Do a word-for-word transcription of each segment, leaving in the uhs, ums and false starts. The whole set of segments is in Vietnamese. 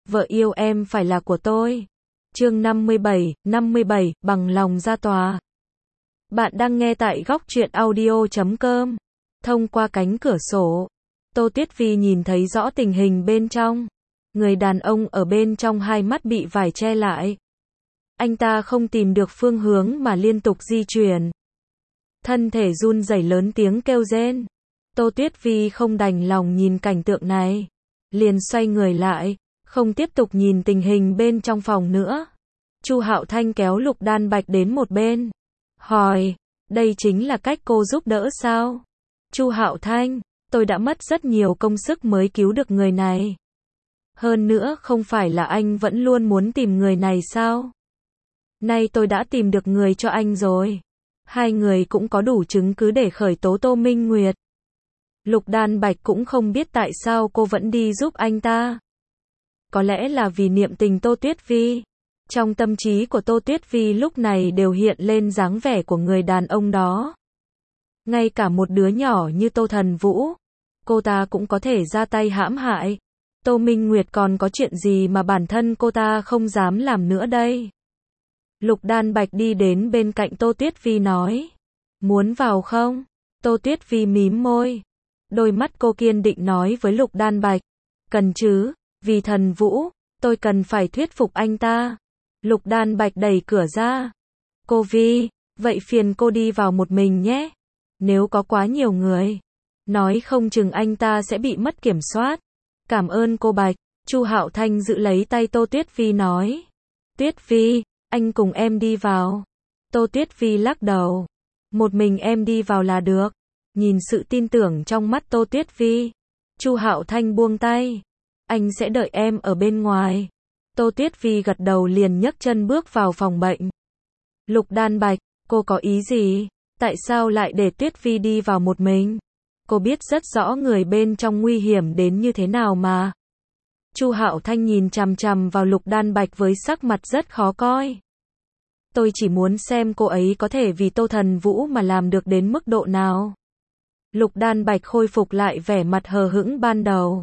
vợ yêu em phải là của tôi. Chương năm mươi bảy, năm mươi bảy, bằng lòng ra tòa. Bạn đang nghe tại góc truyện audio chấm com. Thông qua cánh cửa sổ, Tô Tuyết Vi nhìn thấy rõ tình hình bên trong. Người đàn ông ở bên trong hai mắt bị vải che lại. Anh ta không tìm được phương hướng mà liên tục di chuyển. Thân thể run rẩy lớn tiếng kêu rên. Tô Tuyết Vi không đành lòng nhìn cảnh tượng này. Liền xoay người lại, không tiếp tục nhìn tình hình bên trong phòng nữa. Chu Hạo Thanh kéo Lục Đan Bạch đến một bên. Hỏi, đây chính là cách cô giúp đỡ sao? Chu Hạo Thanh, tôi đã mất rất nhiều công sức mới cứu được người này. Hơn nữa không phải là anh vẫn luôn muốn tìm người này sao? Nay tôi đã tìm được người cho anh rồi. Hai người cũng có đủ chứng cứ để khởi tố Tô Minh Nguyệt. Lục Đan Bạch cũng không biết tại sao cô vẫn đi giúp anh ta. Có lẽ là vì niệm tình Tô Tuyết Vi. Trong tâm trí của Tô Tuyết Vi lúc này đều hiện lên dáng vẻ của người đàn ông đó. Ngay cả một đứa nhỏ như Tô Thần Vũ, cô ta cũng có thể ra tay hãm hại. Tô Minh Nguyệt còn có chuyện gì mà bản thân cô ta không dám làm nữa đây? Lục Đan Bạch đi đến bên cạnh Tô Tuyết Vi nói. Muốn vào không? Tô Tuyết Vi mím môi. Đôi mắt cô kiên định nói với Lục Đan Bạch. Cần chứ, vì Thần Vũ, tôi cần phải thuyết phục anh ta. Lục Đan Bạch đẩy cửa ra. Cô Vi, vậy phiền cô đi vào một mình nhé. Nếu có quá nhiều người, nói không chừng anh ta sẽ bị mất kiểm soát. Cảm ơn cô Bạch. Chu Hạo Thanh giữ lấy tay Tô Tuyết Vi nói. Tuyết Vi, anh cùng em đi vào. Tô Tuyết Vi lắc đầu. Một mình em đi vào là được. Nhìn sự tin tưởng trong mắt Tô Tuyết Vi, Chu Hạo Thanh buông tay. Anh sẽ đợi em ở bên ngoài. Tô Tuyết Vi gật đầu liền nhấc chân bước vào phòng bệnh. Lục Đan Bạch, cô có ý gì? Tại sao lại để Tuyết Vi đi vào một mình? Cô biết rất rõ người bên trong nguy hiểm đến như thế nào mà. Chu Hạo Thanh nhìn chằm chằm vào Lục Đan Bạch với sắc mặt rất khó coi. Tôi chỉ muốn xem cô ấy có thể vì Tô Thần Vũ mà làm được đến mức độ nào. Lục Đan Bạch khôi phục lại vẻ mặt hờ hững ban đầu.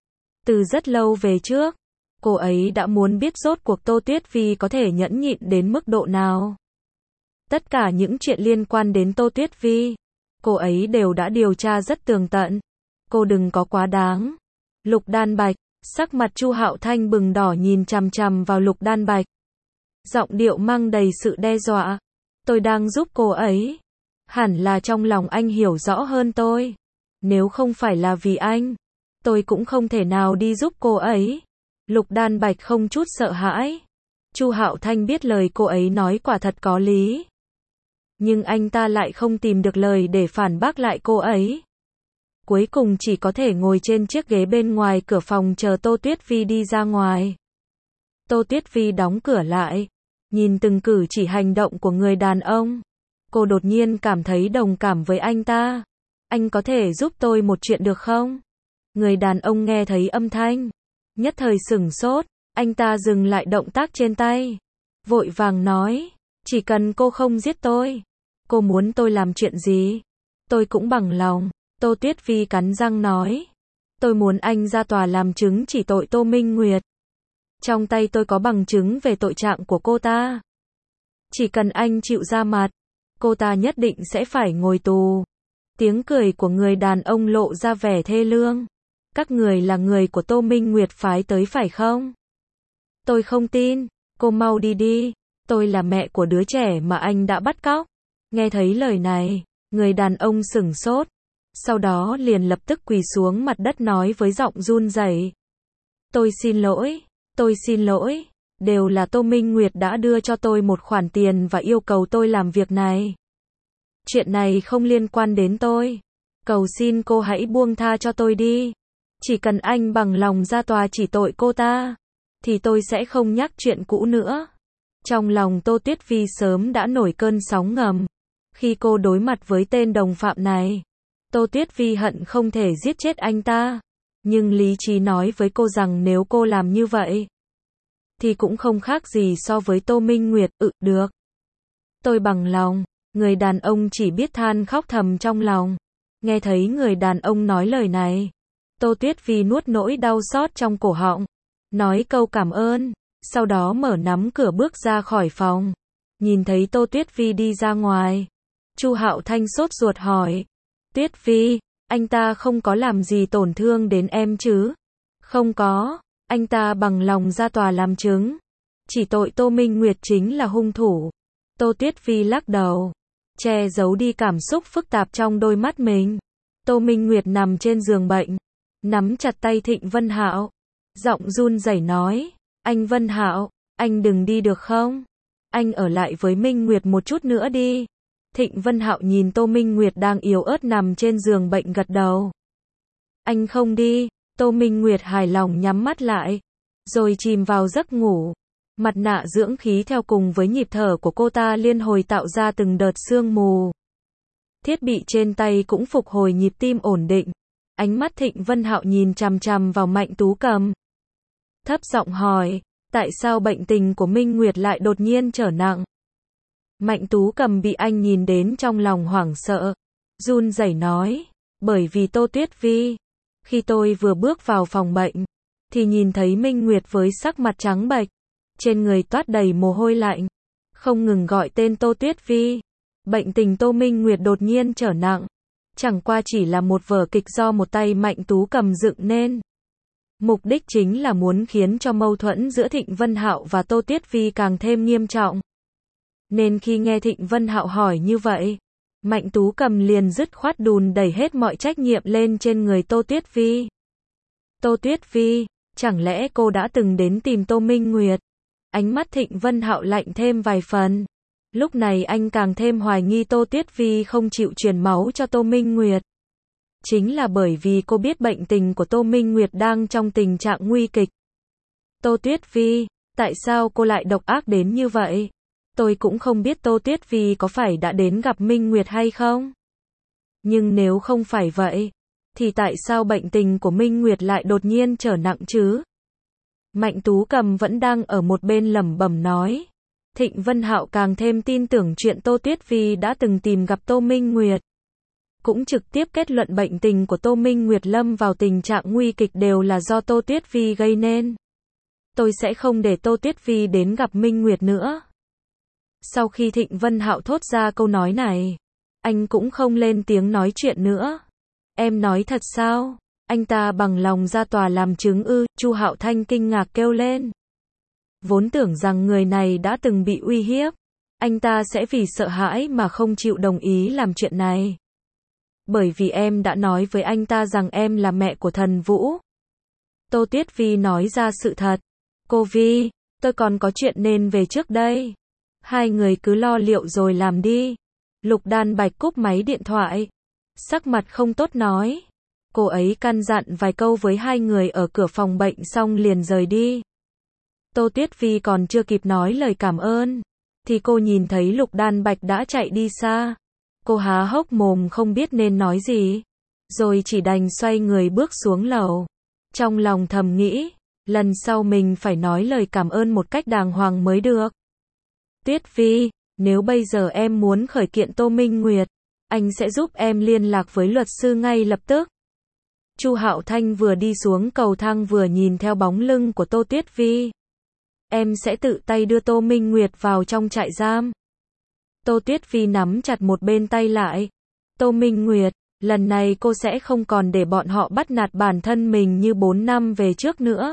Từ rất lâu về trước, cô ấy đã muốn biết rốt cuộc Tô Tuyết Vi có thể nhẫn nhịn đến mức độ nào. Tất cả những chuyện liên quan đến Tô Tuyết Vi, cô ấy đều đã điều tra rất tường tận. Cô đừng có quá đáng. Lục Đan Bạch, sắc mặt Chu Hạo Thanh bừng đỏ nhìn chằm chằm vào Lục Đan Bạch. Giọng điệu mang đầy sự đe dọa. Tôi đang giúp cô ấy. Hẳn là trong lòng anh hiểu rõ hơn tôi. Nếu không phải là vì anh, tôi cũng không thể nào đi giúp cô ấy. Lục Đan Bạch không chút sợ hãi. Chu Hạo Thanh biết lời cô ấy nói quả thật có lý. Nhưng anh ta lại không tìm được lời để phản bác lại cô ấy. Cuối cùng chỉ có thể ngồi trên chiếc ghế bên ngoài cửa phòng chờ Tô Tuyết Vi đi ra ngoài. Tô Tuyết Vi đóng cửa lại, nhìn từng cử chỉ hành động của người đàn ông. Cô đột nhiên cảm thấy đồng cảm với anh ta. Anh có thể giúp tôi một chuyện được không? Người đàn ông nghe thấy âm thanh, nhất thời sửng sốt, anh ta dừng lại động tác trên tay. Vội vàng nói, chỉ cần cô không giết tôi, cô muốn tôi làm chuyện gì, tôi cũng bằng lòng. Tô Tuyết Vi cắn răng nói, tôi muốn anh ra tòa làm chứng chỉ tội Tô Minh Nguyệt. Trong tay tôi có bằng chứng về tội trạng của cô ta. Chỉ cần anh chịu ra mặt, cô ta nhất định sẽ phải ngồi tù. Tiếng cười của người đàn ông lộ ra vẻ thê lương. Các người là người của Tô Minh Nguyệt phái tới phải không? Tôi không tin, cô mau đi đi. Tôi là mẹ của đứa trẻ mà anh đã bắt cóc. Nghe thấy lời này, người đàn ông sửng sốt. Sau đó liền lập tức quỳ xuống mặt đất nói với giọng run rẩy. Tôi xin lỗi, tôi xin lỗi. Đều là Tô Minh Nguyệt đã đưa cho tôi một khoản tiền và yêu cầu tôi làm việc này. Chuyện này không liên quan đến tôi. Cầu xin cô hãy buông tha cho tôi đi. Chỉ cần anh bằng lòng ra tòa chỉ tội cô ta, thì tôi sẽ không nhắc chuyện cũ nữa. Trong lòng Tô Tuyết Vi sớm đã nổi cơn sóng ngầm. Khi cô đối mặt với tên đồng phạm này, Tô Tuyết Vi hận không thể giết chết anh ta. Nhưng lý trí nói với cô rằng nếu cô làm như vậy, thì cũng không khác gì so với Tô Minh Nguyệt. Ừ, được. Tôi bằng lòng. Người đàn ông chỉ biết than khóc thầm trong lòng. Nghe thấy người đàn ông nói lời này, Tô Tuyết Vi nuốt nỗi đau xót trong cổ họng. nói câu cảm ơn, sau đó mở nắm cửa bước ra khỏi phòng. Nhìn thấy Tô Tuyết Vi đi ra ngoài, Chu Hạo Thanh sốt ruột hỏi, Tuyết Vi, anh ta không có làm gì tổn thương đến em chứ? Không có, anh ta bằng lòng ra tòa làm chứng. Chỉ tội Tô Minh Nguyệt chính là hung thủ. Tô Tuyết Vi lắc đầu, che giấu đi cảm xúc phức tạp trong đôi mắt mình. Tô Minh Nguyệt nằm trên giường bệnh, nắm chặt tay Thịnh Vân Hạo, giọng run rẩy nói, anh Vân Hạo, anh đừng đi được không? Anh ở lại với Minh Nguyệt một chút nữa đi. Thịnh Vân Hạo nhìn Tô Minh Nguyệt đang yếu ớt nằm trên giường bệnh gật đầu. Anh không đi. Tô Minh Nguyệt hài lòng nhắm mắt lại, rồi chìm vào giấc ngủ. Mặt nạ dưỡng khí theo cùng với nhịp thở của cô ta liên hồi tạo ra từng đợt sương mù. Thiết bị trên tay cũng phục hồi nhịp tim ổn định. Ánh mắt Thịnh Vân Hạo nhìn chằm chằm vào Mạnh Tú Cầm. Thấp giọng hỏi, tại sao bệnh tình của Minh Nguyệt lại đột nhiên trở nặng? Mạnh Tú Cầm bị anh nhìn đến trong lòng hoảng sợ, run rẩy nói, bởi vì Tô Tuyết Vi. Khi tôi vừa bước vào phòng bệnh, thì nhìn thấy Minh Nguyệt với sắc mặt trắng bệch, trên người toát đầy mồ hôi lạnh, không ngừng gọi tên Tô Tuyết Vi. Bệnh tình Tô Minh Nguyệt đột nhiên trở nặng, chẳng qua chỉ là một vở kịch do một tay Mạnh Tú Cầm dựng nên. Mục đích chính là muốn khiến cho mâu thuẫn giữa Thịnh Vân Hạo và Tô Tuyết Vi càng thêm nghiêm trọng. Nên khi nghe Thịnh Vân Hạo hỏi như vậy, Mạnh Tú Cầm liền dứt khoát đùn đẩy hết mọi trách nhiệm lên trên người Tô Tuyết Vi. Tô Tuyết Vi, chẳng lẽ cô đã từng đến tìm Tô Minh Nguyệt? Ánh mắt Thịnh Vân Hạo lạnh thêm vài phần. Lúc này anh càng thêm hoài nghi Tô Tuyết Vi không chịu truyền máu cho Tô Minh Nguyệt. Chính là bởi vì cô biết bệnh tình của Tô Minh Nguyệt đang trong tình trạng nguy kịch. Tô Tuyết Vi, tại sao cô lại độc ác đến như vậy? Tôi cũng không biết Tô Tuyết Vi có phải đã đến gặp Minh Nguyệt hay không. Nhưng nếu không phải vậy, thì tại sao bệnh tình của Minh Nguyệt lại đột nhiên trở nặng chứ? Mạnh Tú Cầm vẫn đang ở một bên lẩm bẩm nói. Thịnh Vân Hạo càng thêm tin tưởng chuyện Tô Tuyết Vi đã từng tìm gặp Tô Minh Nguyệt. Cũng trực tiếp kết luận bệnh tình của Tô Minh Nguyệt lâm vào tình trạng nguy kịch đều là do Tô Tuyết Vi gây nên. Tôi sẽ không để Tô Tuyết Vi đến gặp Minh Nguyệt nữa. Sau khi Thịnh Vân Hạo thốt ra câu nói này, anh cũng không lên tiếng nói chuyện nữa. Em nói thật sao? Anh ta bằng lòng ra tòa làm chứng ư? Chu Hạo Thanh kinh ngạc kêu lên. Vốn tưởng rằng người này đã từng bị uy hiếp, anh ta sẽ vì sợ hãi mà không chịu đồng ý làm chuyện này. Bởi vì em đã nói với anh ta rằng em là mẹ của Thần Vũ. Tô Tuyết Vi nói ra sự thật. Cô Vi, tôi còn có chuyện nên về trước đây. Hai người cứ lo liệu rồi làm đi. Lục Đan Bạch cúp máy điện thoại. Sắc mặt không tốt nói. Cô ấy căn dặn vài câu với hai người ở cửa phòng bệnh xong liền rời đi. Tô Tuyết Vi còn chưa kịp nói lời cảm ơn, thì cô nhìn thấy Lục Đan Bạch đã chạy đi xa. Cô há hốc mồm không biết nên nói gì, rồi chỉ đành xoay người bước xuống lầu. Trong lòng thầm nghĩ, lần sau mình phải nói lời cảm ơn một cách đàng hoàng mới được. Tuyết Vi, nếu bây giờ em muốn khởi kiện Tô Minh Nguyệt, anh sẽ giúp em liên lạc với luật sư ngay lập tức. Chu Hạo Thanh vừa đi xuống cầu thang vừa nhìn theo bóng lưng của Tô Tuyết Vi. Em sẽ tự tay đưa Tô Minh Nguyệt vào trong trại giam. Tô Tuyết Vi nắm chặt một bên tay lại. Tô Minh Nguyệt, lần này cô sẽ không còn để bọn họ bắt nạt bản thân mình như bốn năm về trước nữa.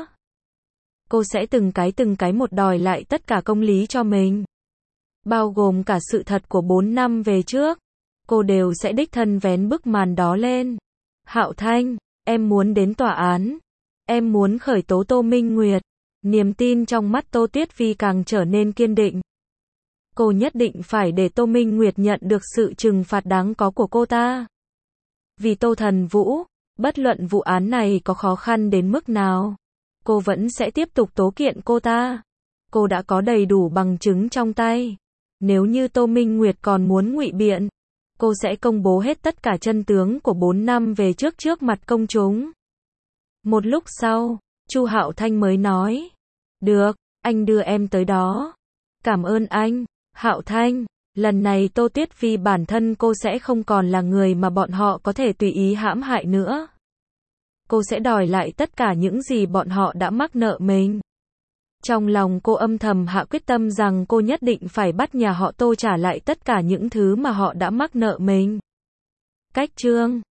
Cô sẽ từng cái từng cái một đòi lại tất cả công lý cho mình. Bao gồm cả sự thật của bốn năm về trước. Cô đều sẽ đích thân vén bức màn đó lên. Hạo Thanh, em muốn đến tòa án. Em muốn khởi tố Tô Minh Nguyệt. Niềm tin trong mắt Tô Tuyết Vi càng trở nên kiên định. Cô nhất định phải để Tô Minh Nguyệt nhận được sự trừng phạt đáng có của cô ta. Vì Tô Thần Vũ, bất luận vụ án này có khó khăn đến mức nào, cô vẫn sẽ tiếp tục tố kiện cô ta. Cô đã có đầy đủ bằng chứng trong tay. Nếu như Tô Minh Nguyệt còn muốn ngụy biện, cô sẽ công bố hết tất cả chân tướng của bốn năm về trước trước mặt công chúng. Một lúc sau, Chu Hạo Thanh mới nói, được, anh đưa em tới đó. Cảm ơn anh, Hạo Thanh, lần này Tô Tuyết Vi bản thân cô sẽ không còn là người mà bọn họ có thể tùy ý hãm hại nữa. cô sẽ đòi lại tất cả những gì bọn họ đã mắc nợ mình. Trong lòng cô âm thầm hạ quyết tâm rằng cô nhất định phải bắt nhà họ Tô trả lại tất cả những thứ mà họ đã mắc nợ mình. Cách chương